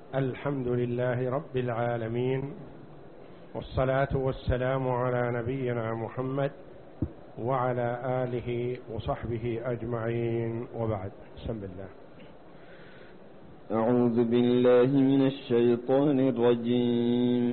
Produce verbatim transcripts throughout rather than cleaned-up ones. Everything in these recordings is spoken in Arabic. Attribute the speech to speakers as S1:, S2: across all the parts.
S1: الحمد لله رب العالمين، والصلاة والسلام على نبينا محمد وعلى آله وصحبه أجمعين، وبعد. بسم الله.
S2: أعوذ بالله من الشيطان الرجيم.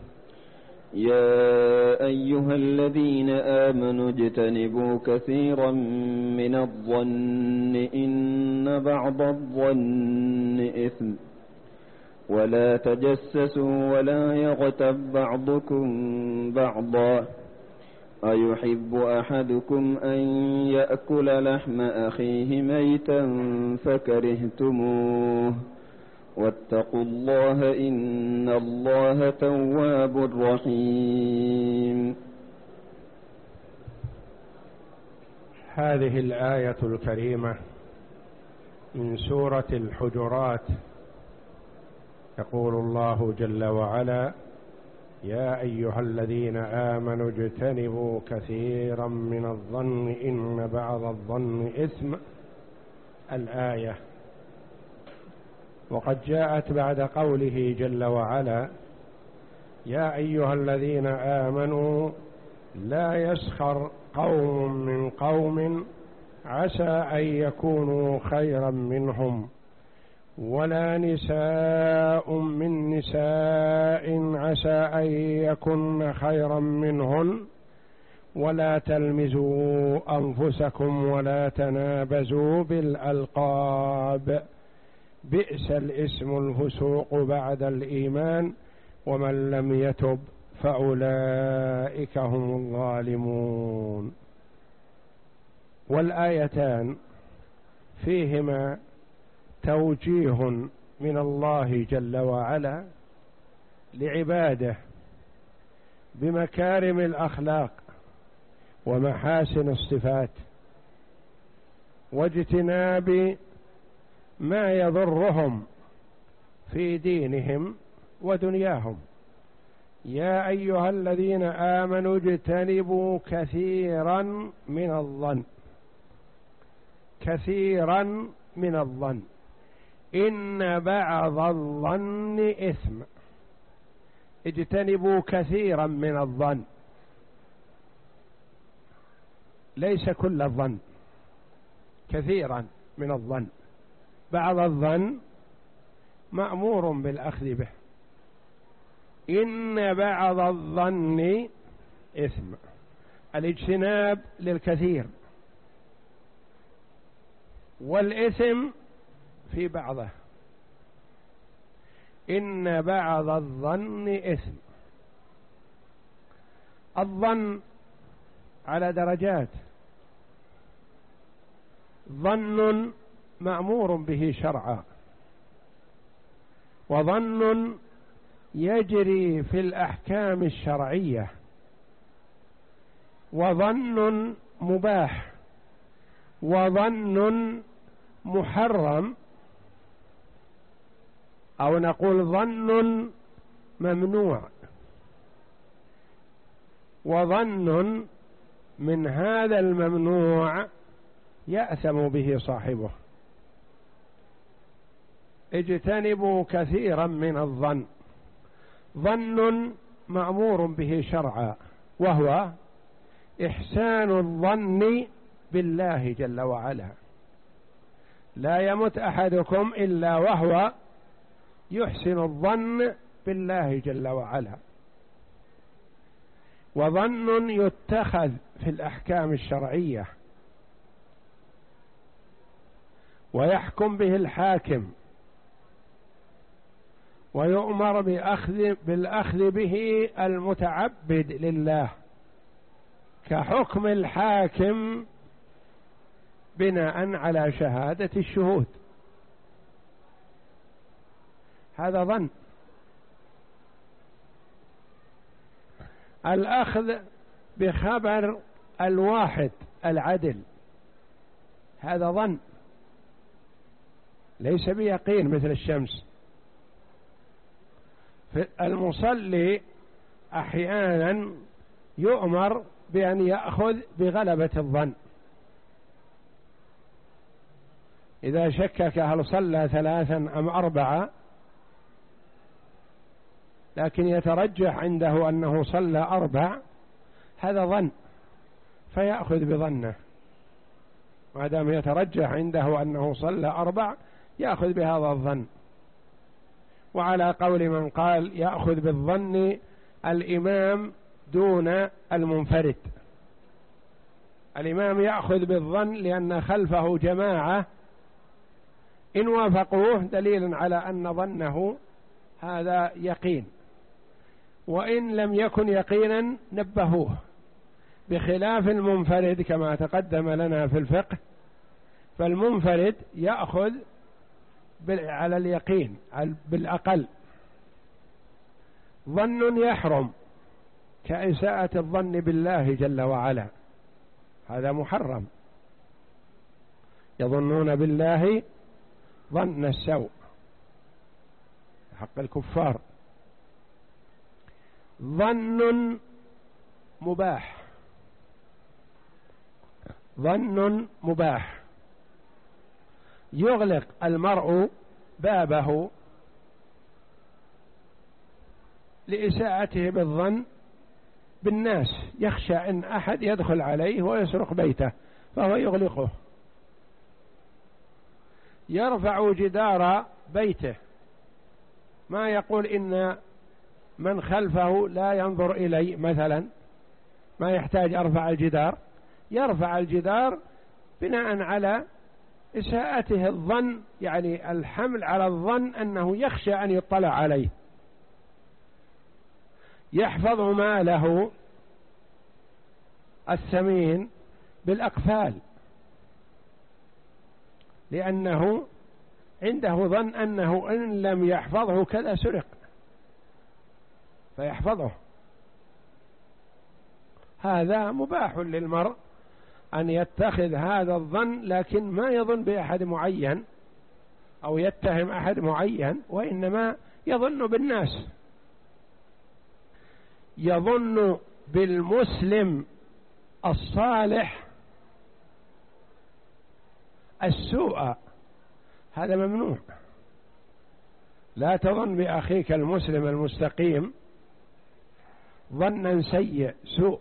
S2: يا أيها الذين آمنوا اجتنبوا كثيرا من الظن إن بعض الظن إثم، ولا تجسسوا ولا يغتب بعضكم بعضا، أيحب أحدكم أن يأكل لحم أخيه ميتا فكرهتموه، واتقوا الله إن الله تواب رحيم.
S1: هذه الآية الكريمة من سورة الحجرات، يقول الله جل وعلا: يا أيها الذين آمنوا اجتنبوا كثيرا من الظن إن بعض الظن إثم. الآية. وقد جاءت بعد قوله جل وعلا: يا أيها الذين آمنوا لا يسخر قوم من قوم عسى أن يكونوا خيرا منهم، ولا نساء من نساء عسى أن يكن خيرا منهن، ولا تلمزوا أنفسكم ولا تنابزوا بالألقاب، بئس الاسم الفسوق بعد الإيمان، ومن لم يتب فأولئك هم الظالمون. والآيتان فيهما توجيه من الله جل وعلا لعباده بمكارم الأخلاق ومحاسن الصفات، واجتناب ما يضرهم في دينهم ودنياهم. يا أيها الذين آمنوا اجتنبوا كثيرا من الظن، كثيرا من الظن، إن بعض الظن إثم. اجتنبوا كثيرا من الظن، ليس كل الظن، كثيرا من الظن. بعض الظن مأمور بالأخذ به. إن بعض الظن إثم، الاجتناب للكثير، والإثم في بعضه. إن بعض الظن إثم. الظن على درجات. ظن مأمور به شرعا، وظن يجري في الأحكام الشرعية، وظن مباح، وظن محرم، أو نقول ظن ممنوع، وظن من هذا الممنوع يأثم به صاحبه. اجتنبوا كثيرا من الظن. ظن مأمور به شرعا، وهو إحسان الظن بالله جل وعلا. لا يمت أحدكم إلا وهو يحسن الظن بالله جل وعلا. وظن يتخذ في الأحكام الشرعية، ويحكم به الحاكم، ويؤمر بأخذ بالأخذ به المتعبد لله، كحكم الحاكم بناء على شهادة الشهود. هذا ظن. الأخذ بخبر الواحد العدل، هذا ظن، ليس بيقين مثل الشمس. المصلي أحيانا يؤمر بأن يأخذ بغلبة الظن، إذا شكك هل صلى ثلاثا أم أربعة لكن يترجح عنده أنه صلى أربع، هذا ظن فيأخذ بظنه، ما دام يترجح عنده أنه صلى أربع يأخذ بهذا الظن. وعلى قول من قال يأخذ بالظن الإمام دون المنفرد، الإمام يأخذ بالظن لأن خلفه جماعة إن وافقوه دليل على أن ظنه هذا يقين، وإن لم يكن يقينا نبهوه، بخلاف المنفرد كما تقدم لنا في الفقه، فالمنفرد يأخذ على اليقين بالأقل. ظن يحرم كإساءة الظن بالله جل وعلا، هذا محرم، يظنون بالله ظن السوء حق الكفار. ظن مباح، ظن مباح يغلق المرء بابه لإساءته بالظن بالناس، يخشى أن أحد يدخل عليه ويسرق بيته فهو يغلقه، يرفع جدار بيته، ما يقول إن من خلفه لا ينظر إلي مثلا، ما يحتاج أرفع الجدار، يرفع الجدار بناء على إساءته الظن، يعني الحمل على الظن أنه يخشى أن يطلع عليه. يحفظ ماله الثمين بالأقفال لأنه عنده ظن أنه إن لم يحفظه كذا سرق فيحفظه. هذا مباح للمرء أن يتخذ هذا الظن، لكن ما يظن بأحد معين أو يتهم أحد معين، وإنما يظن بالناس. يظن بالمسلم الصالح السوء، هذا ممنوع. لا تظن بأخيك المسلم المستقيم ظنا سيء سوء،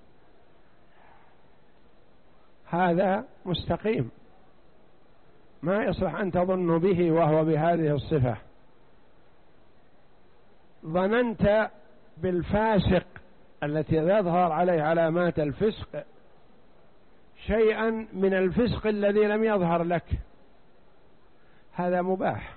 S1: هذا مستقيم، ما يصلح أن تظن به وهو بهذه الصفة. ظننت بالفاسق التي يظهر عليه علامات الفسق شيئا من الفسق الذي لم يظهر لك، هذا مباح.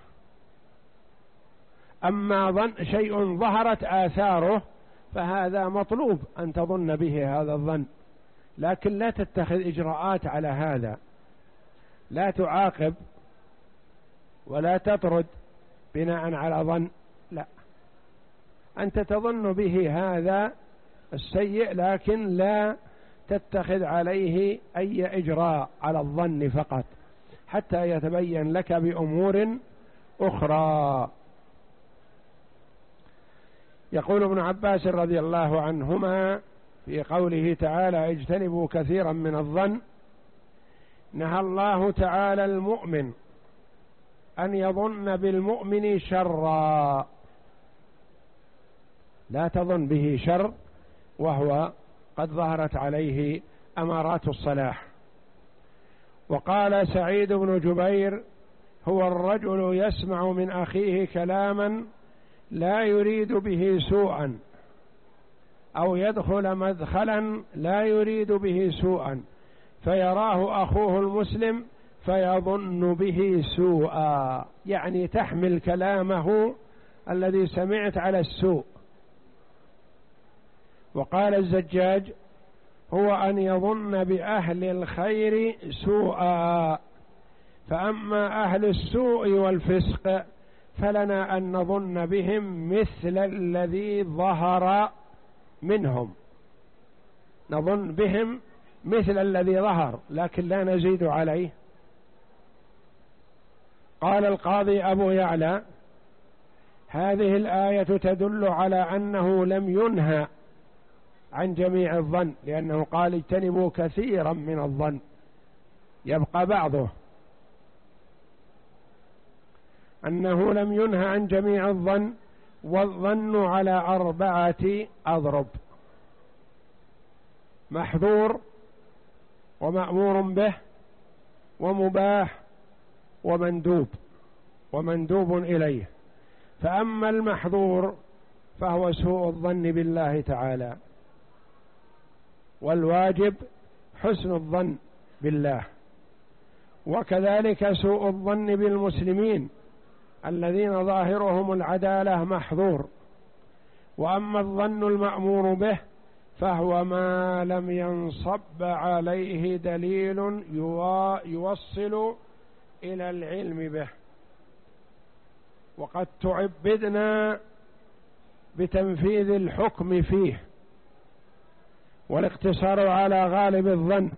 S1: أما ظن شيء ظهرت آثاره فهذا مطلوب أن تظن به هذا الظن، لكن لا تتخذ إجراءات على هذا، لا تعاقب ولا تطرد بناء على ظن، لا، أنت تظن به هذا السيء لكن لا تتخذ عليه أي إجراء على الظن فقط حتى يتبين لك بأمور أخرى. يقول ابن عباس رضي الله عنهما في قوله تعالى اجتنبوا كثيرا من الظن، نهى الله تعالى المؤمن أن يظن بالمؤمن شرا، لا تظن به شر وهو قد ظهرت عليه أمارات الصلاح. وقال سعيد بن جبير هو الرجل يسمع من أخيه كلاما لا يريد به سوءا، أو يدخل مدخلا لا يريد به سوءا، فيراه أخوه المسلم فيظن به سوءا، يعني تحمل كلامه الذي سمعت على السوء. وقال الزجاج هو أن يظن بأهل الخير سوءا، فأما أهل السوء والفسق فلنا أن نظن بهم مثل الذي ظهر منهم، نظن بهم مثل الذي ظهر لكن لا نزيد عليه. قال القاضي أبو يعلى هذه الآية تدل على أنه لم ينهى عن جميع الظن، لأنه قال اجتنبوا كثيرا من الظن، يبقى بعضه، أنه لم ينهى عن جميع الظن، والظن على أربعة أضرب: محظور، ومأمور به، ومباح، ومندوب ومندوب إليه. فأما المحظور فهو سوء الظن بالله تعالى، والواجب حسن الظن بالله، وكذلك سوء الظن بالمسلمين الذين ظاهرهم العدالة محظور. وأما الظن المأمور به فهو ما لم ينصب عليه دليل يوصل إلى العلم به، وقد تعبدنا بتنفيذ الحكم فيه والاقتصار على غالب الظن